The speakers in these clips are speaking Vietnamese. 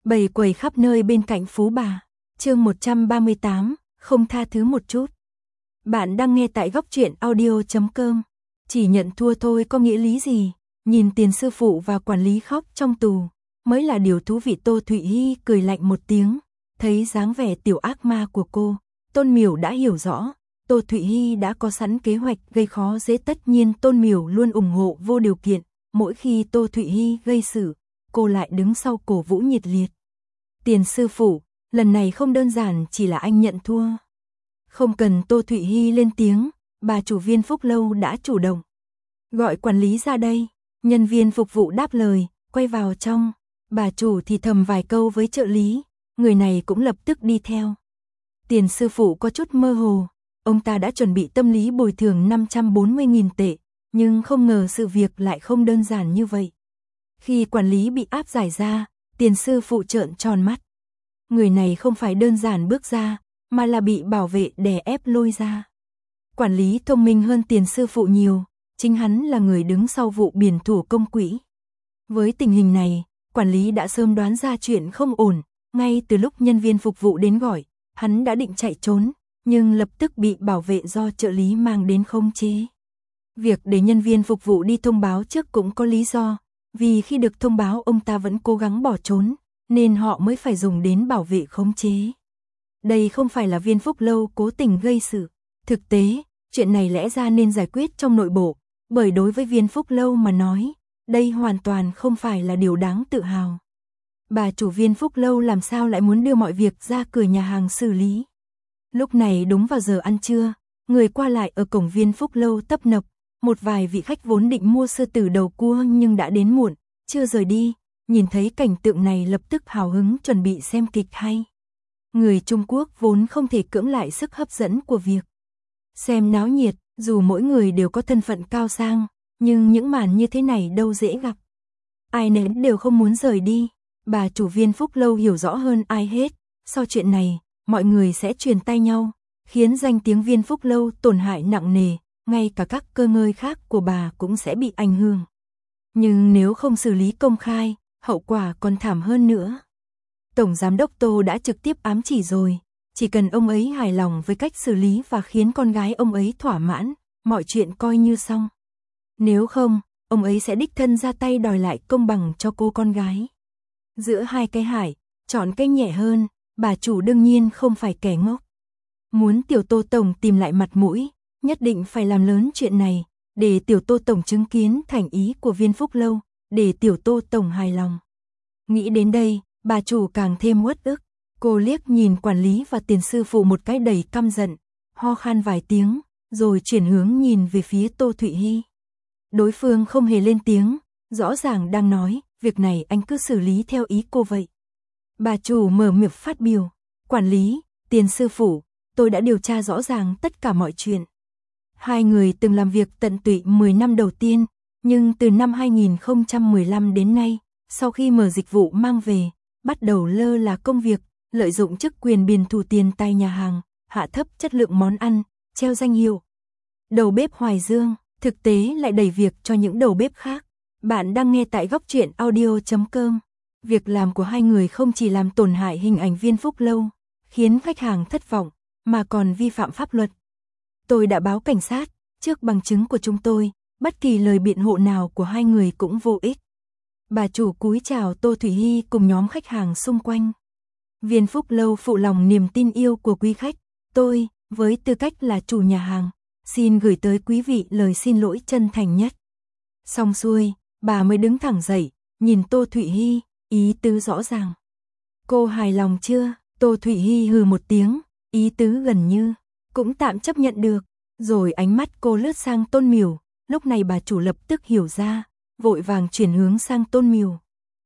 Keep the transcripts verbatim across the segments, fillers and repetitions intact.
Bầy quầy khắp nơi bên cạnh phú bà. Chương một trăm ba mươi tám, không tha thứ một chút. Bạn đang nghe tại góc truyện audio chấm com. Chỉ nhận thua thôi có nghĩa lý gì? Nhìn tiền sư phụ và quản lý khóc trong tù, mới là điều thú vị. Tô Thụy Hi cười lạnh một tiếng, thấy dáng vẻ tiểu ác ma của cô, Tôn Miểu đã hiểu rõ, Tô Thụy Hi đã có sẵn kế hoạch gây khó dễ. Tất nhiên Tôn Miểu luôn ủng hộ vô điều kiện, mỗi khi Tô Thụy Hi gây sự, cô lại đứng sau cổ vũ nhiệt liệt. Tiền sư phụ, lần này không đơn giản chỉ là anh nhận thua. Không cần Tô Thụy Hi lên tiếng, bà chủ Viên Phúc Lâu đã chủ động. Gọi quản lý ra đây, nhân viên phục vụ đáp lời, quay vào trong, bà chủ thì thầm vài câu với trợ lý, người này cũng lập tức đi theo. Tiền sư phụ có chút mơ hồ, ông ta đã chuẩn bị tâm lý bồi thường năm trăm bốn mươi nghìn tệ, nhưng không ngờ sự việc lại không đơn giản như vậy. Khi quản lý bị áp giải ra, tiền sư phụ trợn tròn mắt. Người này không phải đơn giản bước ra, mà là bị bảo vệ đè ép lôi ra. Quản lý thông minh hơn tiền sư phụ nhiều, chính hắn là người đứng sau vụ biển thủ công quỹ. Với tình hình này, quản lý đã sớm đoán ra chuyện không ổn, ngay từ lúc nhân viên phục vụ đến gọi, hắn đã định chạy trốn, nhưng lập tức bị bảo vệ do trợ lý mang đến khống chế. Việc để nhân viên phục vụ đi thông báo trước cũng có lý do, vì khi được thông báo ông ta vẫn cố gắng bỏ trốn, nên họ mới phải dùng đến bảo vệ khống chế. Đây không phải là Viên Phúc Lâu cố tình gây sự. Thực tế, chuyện này lẽ ra nên giải quyết trong nội bộ, bởi đối với Viên Phúc Lâu mà nói, đây hoàn toàn không phải là điều đáng tự hào. Bà chủ Viên Phúc Lâu làm sao lại muốn đưa mọi việc ra cửa nhà hàng xử lý. Lúc này đúng vào giờ ăn trưa, người qua lại ở cổng Viên Phúc Lâu tấp nập, một vài vị khách vốn định mua sư tử đầu cua nhưng đã đến muộn, chưa rời đi, nhìn thấy cảnh tượng này lập tức hào hứng chuẩn bị xem kịch hay. Người Trung Quốc vốn không thể cưỡng lại sức hấp dẫn của việc xem náo nhiệt, dù mỗi người đều có thân phận cao sang, nhưng những màn như thế này đâu dễ gặp. Ai nấy đều không muốn rời đi, bà chủ Viên Phúc Lâu hiểu rõ hơn ai hết, sau chuyện này, mọi người sẽ truyền tai nhau, khiến danh tiếng Viên Phúc Lâu tổn hại nặng nề, ngay cả các cơ ngơi khác của bà cũng sẽ bị ảnh hưởng. Nhưng nếu không xử lý công khai, hậu quả còn thảm hơn nữa. Tổng giám đốc Tô đã trực tiếp ám chỉ rồi, chỉ cần ông ấy hài lòng với cách xử lý và khiến con gái ông ấy thỏa mãn, mọi chuyện coi như xong. Nếu không, ông ấy sẽ đích thân ra tay đòi lại công bằng cho cô con gái. Giữa hai cái hại, chọn cái nhẹ hơn, bà chủ đương nhiên không phải kẻ ngốc. Muốn tiểu Tô Tổng tìm lại mặt mũi, nhất định phải làm lớn chuyện này, để tiểu Tô Tổng chứng kiến thành ý của Viên Phúc Lâu, để tiểu Tô Tổng hài lòng. Nghĩ đến đây, bà chủ càng thêm uất ức, cô liếc nhìn quản lý và tiền sư phụ một cái đầy căm giận, ho khan vài tiếng, rồi chuyển hướng nhìn về phía Tô Thụy Hi. Đối phương không hề lên tiếng, rõ ràng đang nói, việc này anh cứ xử lý theo ý cô vậy. Bà chủ mở miệng phát biểu, quản lý, tiền sư phụ, tôi đã điều tra rõ ràng tất cả mọi chuyện. Hai người từng làm việc tận tụy mười năm đầu tiên, nhưng từ năm hai nghìn không trăm mười lăm đến nay, sau khi mở dịch vụ mang về, bắt đầu lơ là công việc, lợi dụng chức quyền biển thủ tiền tay nhà hàng, hạ thấp chất lượng món ăn, treo danh hiệu đầu bếp Hoài Dương, thực tế lại đẩy việc cho những đầu bếp khác. Bạn đang nghe tại góc truyện audio chấm com. Việc làm của hai người không chỉ làm tổn hại hình ảnh Viên Phúc Lâu, khiến khách hàng thất vọng, mà còn vi phạm pháp luật. Tôi đã báo cảnh sát, trước bằng chứng của chúng tôi, bất kỳ lời biện hộ nào của hai người cũng vô ích. Bà chủ cúi chào Tô Thụy Hi cùng nhóm khách hàng xung quanh. Viên Phúc Lâu phụ lòng niềm tin yêu của quý khách, tôi, với tư cách là chủ nhà hàng, xin gửi tới quý vị lời xin lỗi chân thành nhất. Xong xuôi, bà mới đứng thẳng dậy, nhìn Tô Thụy Hi, ý tứ rõ ràng. Cô hài lòng chưa? Tô Thụy Hi hừ một tiếng, ý tứ gần như, cũng tạm chấp nhận được. Rồi ánh mắt cô lướt sang Tôn Miểu, lúc này bà chủ lập tức hiểu ra, vội vàng chuyển hướng sang Tôn Miểu.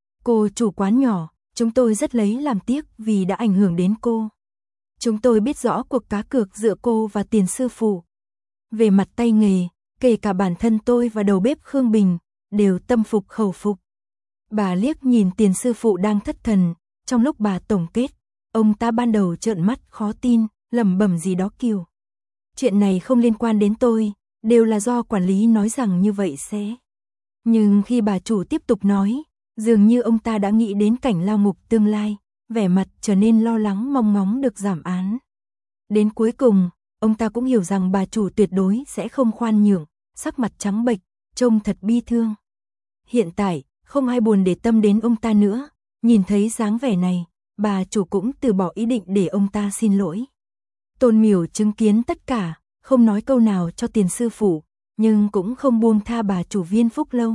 Cô chủ quán nhỏ, chúng tôi rất lấy làm tiếc vì đã ảnh hưởng đến cô. Chúng tôi biết rõ cuộc cá cược giữa cô và tiền sư phụ. Về mặt tay nghề, kể cả bản thân tôi và đầu bếp Khương Bình, đều tâm phục khẩu phục. Bà liếc nhìn tiền sư phụ đang thất thần, trong lúc bà tổng kết, ông ta ban đầu trợn mắt khó tin, lẩm bẩm gì đó kiểu. Chuyện này không liên quan đến tôi, đều là do quản lý nói rằng như vậy sẽ. Nhưng khi bà chủ tiếp tục nói, Dường như ông ta đã nghĩ đến cảnh lao ngục tương lai, vẻ mặt trở nên lo lắng mong ngóng được giảm án. Đến cuối cùng, ông ta cũng hiểu rằng bà chủ tuyệt đối sẽ không khoan nhượng, sắc mặt trắng bệch, trông thật bi thương. Hiện tại, không ai buồn để tâm đến ông ta nữa, nhìn thấy dáng vẻ này, bà chủ cũng từ bỏ ý định để ông ta xin lỗi. Tôn Miểu chứng kiến tất cả, không nói câu nào cho Tiền sư phụ, nhưng cũng không buông tha bà chủ Viên Phúc Lâu.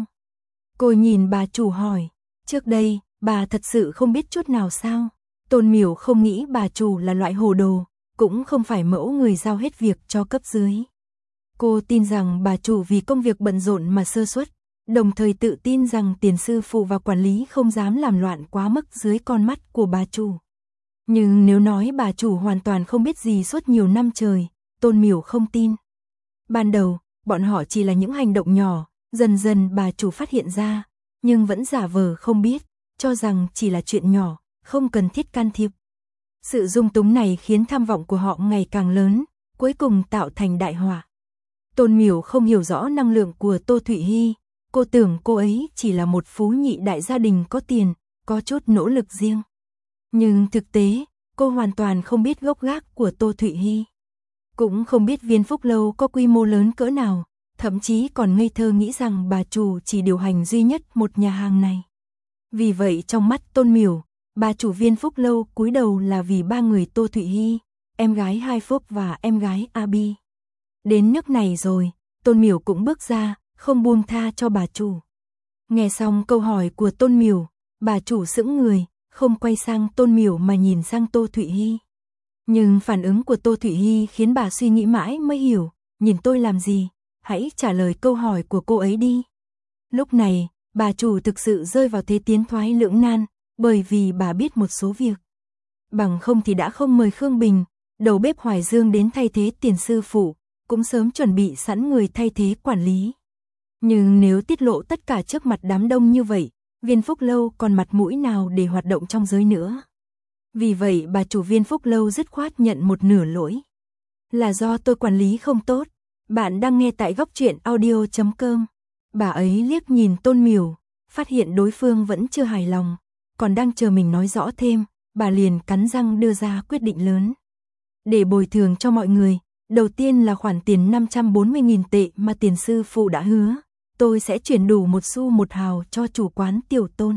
Cô nhìn bà chủ hỏi, trước đây, bà thật sự không biết chút nào sao? Tôn Miểu không nghĩ bà chủ là loại hồ đồ, cũng không phải mẫu người giao hết việc cho cấp dưới. Cô tin rằng bà chủ vì công việc bận rộn mà sơ suất, đồng thời tự tin rằng Tiền sư phụ và quản lý không dám làm loạn quá mức dưới con mắt của bà chủ. Nhưng nếu nói bà chủ hoàn toàn không biết gì suốt nhiều năm trời, Tôn Miểu không tin. Ban đầu, bọn họ chỉ là những hành động nhỏ, dần dần bà chủ phát hiện ra, nhưng vẫn giả vờ không biết, cho rằng chỉ là chuyện nhỏ, không cần thiết can thiệp. Sự dung túng này khiến tham vọng của họ ngày càng lớn, cuối cùng tạo thành đại họa. Tôn Miểu không hiểu rõ năng lượng của Tô Thụy Hy, cô tưởng cô ấy chỉ là một phú nhị đại gia đình có tiền, có chút nỗ lực riêng. Nhưng thực tế, cô hoàn toàn không biết gốc gác của Tô Thụy Hy. Cũng không biết Viên Phúc Lâu có quy mô lớn cỡ nào, thậm chí còn ngây thơ nghĩ rằng bà chủ chỉ điều hành duy nhất một nhà hàng này. Vì vậy trong mắt Tôn Miểu, bà chủ Viên Phúc Lâu cúi đầu là vì ba người Tô Thụy Hy, em gái Hai Phúc và em gái Abi. Đến nước này rồi, Tôn Miểu cũng bước ra, không buông tha cho bà chủ. Nghe xong câu hỏi của Tôn Miểu, bà chủ sững người, không quay sang Tôn Miểu mà nhìn sang Tô Thụy Hy. Nhưng phản ứng của Tô Thụy Hy khiến bà suy nghĩ mãi mới hiểu, nhìn tôi làm gì, hãy trả lời câu hỏi của cô ấy đi. Lúc này, bà chủ thực sự rơi vào thế tiến thoái lưỡng nan, bởi vì bà biết một số việc. Bằng không thì đã không mời Khương Bình, đầu bếp Hoài Dương đến thay thế Tiền sư phụ, cũng sớm chuẩn bị sẵn người thay thế quản lý. Nhưng nếu tiết lộ tất cả trước mặt đám đông như vậy, Viên Phúc Lâu còn mặt mũi nào để hoạt động trong giới nữa. Vì vậy bà chủ Viên Phúc Lâu dứt khoát nhận một nửa lỗi. Là do tôi quản lý không tốt. Bạn đang nghe tại góc truyện audio chấm com. Bà ấy liếc nhìn Tôn Miểu, phát hiện đối phương vẫn chưa hài lòng, còn đang chờ mình nói rõ thêm, bà liền cắn răng đưa ra quyết định lớn. Để bồi thường cho mọi người, đầu tiên là khoản tiền năm trăm bốn mươi nghìn tệ mà Tiền sư phụ đã hứa, tôi sẽ chuyển đủ một xu một hào cho chủ quán Tiểu Tôn.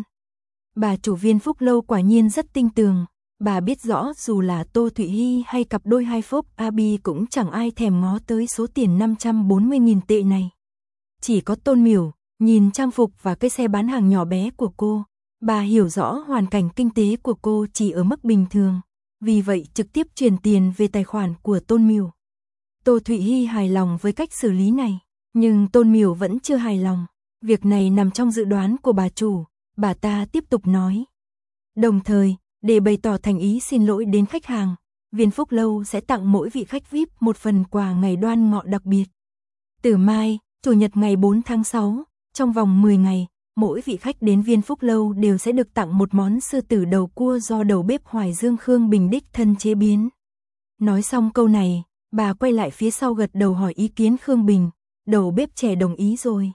Bà chủ Viên Phúc Lâu quả nhiên rất tinh tường, bà biết rõ dù là Tô Thụy Hy hay cặp đôi Hai Phúc Abi cũng chẳng ai thèm ngó tới số tiền năm trăm bốn mươi nghìn tệ này. Chỉ có Tôn Miểu, nhìn trang phục và cái xe bán hàng nhỏ bé của cô, bà hiểu rõ hoàn cảnh kinh tế của cô chỉ ở mức bình thường, vì vậy trực tiếp chuyển tiền về tài khoản của Tôn Miểu. Tô Thụy Hy hài lòng với cách xử lý này, nhưng Tôn Miểu vẫn chưa hài lòng, việc này nằm trong dự đoán của bà chủ, bà ta tiếp tục nói. Đồng thời, để bày tỏ thành ý xin lỗi đến khách hàng, Viên Phúc Lâu sẽ tặng mỗi vị khách vi ai pi một phần quà ngày đoan ngọ đặc biệt. Từ mai, Chủ nhật ngày bốn tháng sáu, trong vòng mười ngày, mỗi vị khách đến Viên Phúc Lâu đều sẽ được tặng một món sư tử đầu cua do đầu bếp Hoài Dương Khương Bình đích thân chế biến. Nói xong câu này, bà quay lại phía sau gật đầu hỏi ý kiến Khương Bình, đầu bếp trẻ đồng ý rồi.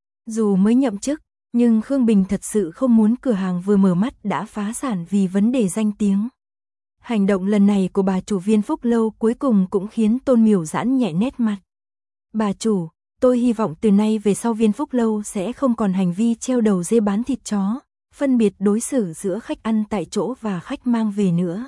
Dù mới nhậm chức, nhưng Khương Bình thật sự không muốn cửa hàng vừa mở mắt đã phá sản vì vấn đề danh tiếng. Hành động lần này của bà chủ Viên Phúc Lâu cuối cùng cũng khiến Tôn Miểu giãn nhẹ nét mặt. Bà chủ, tôi hy vọng từ nay về sau Viên Phúc Lâu sẽ không còn hành vi treo đầu dê bán thịt chó, phân biệt đối xử giữa khách ăn tại chỗ và khách mang về nữa.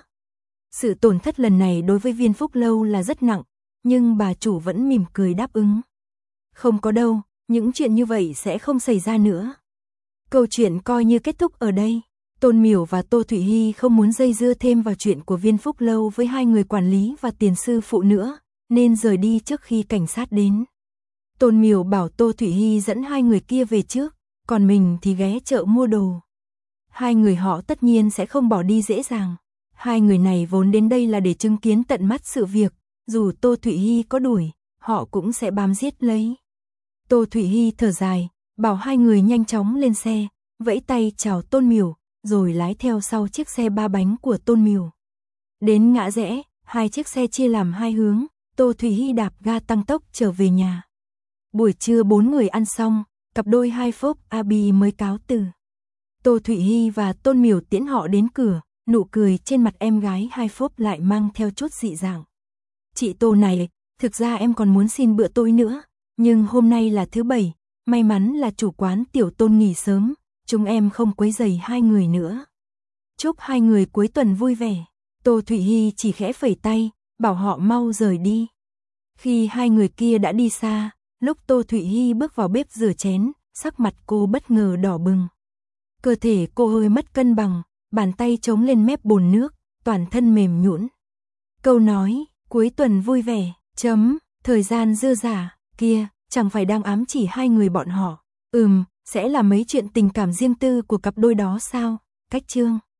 Sự tổn thất lần này đối với Viên Phúc Lâu là rất nặng, nhưng bà chủ vẫn mỉm cười đáp ứng. Không có đâu, những chuyện như vậy sẽ không xảy ra nữa. Câu chuyện coi như kết thúc ở đây. Tôn Miểu và Tô Thụy Hy không muốn dây dưa thêm vào chuyện của Viên Phúc Lâu với hai người quản lý và Tiền sư phụ nữa, nên rời đi trước khi cảnh sát đến. Tôn Miểu bảo Tô Thụy Hy dẫn hai người kia về trước, còn mình thì ghé chợ mua đồ. Hai người họ tất nhiên sẽ không bỏ đi dễ dàng. Hai người này vốn đến đây là để chứng kiến tận mắt sự việc, dù Tô Thụy Hy có đuổi, họ cũng sẽ bám giết lấy. Tô Thụy Hy thở dài, bảo hai người nhanh chóng lên xe, vẫy tay chào Tôn Miểu, rồi lái theo sau chiếc xe ba bánh của Tôn Miểu. Đến ngã rẽ, hai chiếc xe chia làm hai hướng, Tô Thụy Hy đạp ga tăng tốc trở về nhà. Buổi trưa bốn người ăn xong, cặp đôi Hai Phúc Abi mới cáo từ. Tô Thụy Hy và Tôn Miểu tiễn họ đến cửa, nụ cười trên mặt em gái hai phốp lại mang theo chút dị dạng. Chị Tô này, thực ra em còn muốn xin bữa tối nữa, nhưng hôm nay là thứ bảy, may mắn là chủ quán Tiểu Tôn nghỉ sớm, chúng em không quấy rầy hai người nữa. Chúc hai người cuối tuần vui vẻ. Tô Thụy Hy chỉ khẽ phẩy tay, bảo họ mau rời đi. Khi hai người kia đã đi xa, lúc Tô Thụy Hy bước vào bếp rửa chén, sắc mặt cô bất ngờ đỏ bừng. Cơ thể cô hơi mất cân bằng, bàn tay chống lên mép bồn nước, toàn thân mềm nhũn. Câu nói, cuối tuần vui vẻ, chấm, thời gian dư dả, kia, chẳng phải đang ám chỉ hai người bọn họ. Ừm, sẽ là mấy chuyện tình cảm riêng tư của cặp đôi đó sao? Cách chương.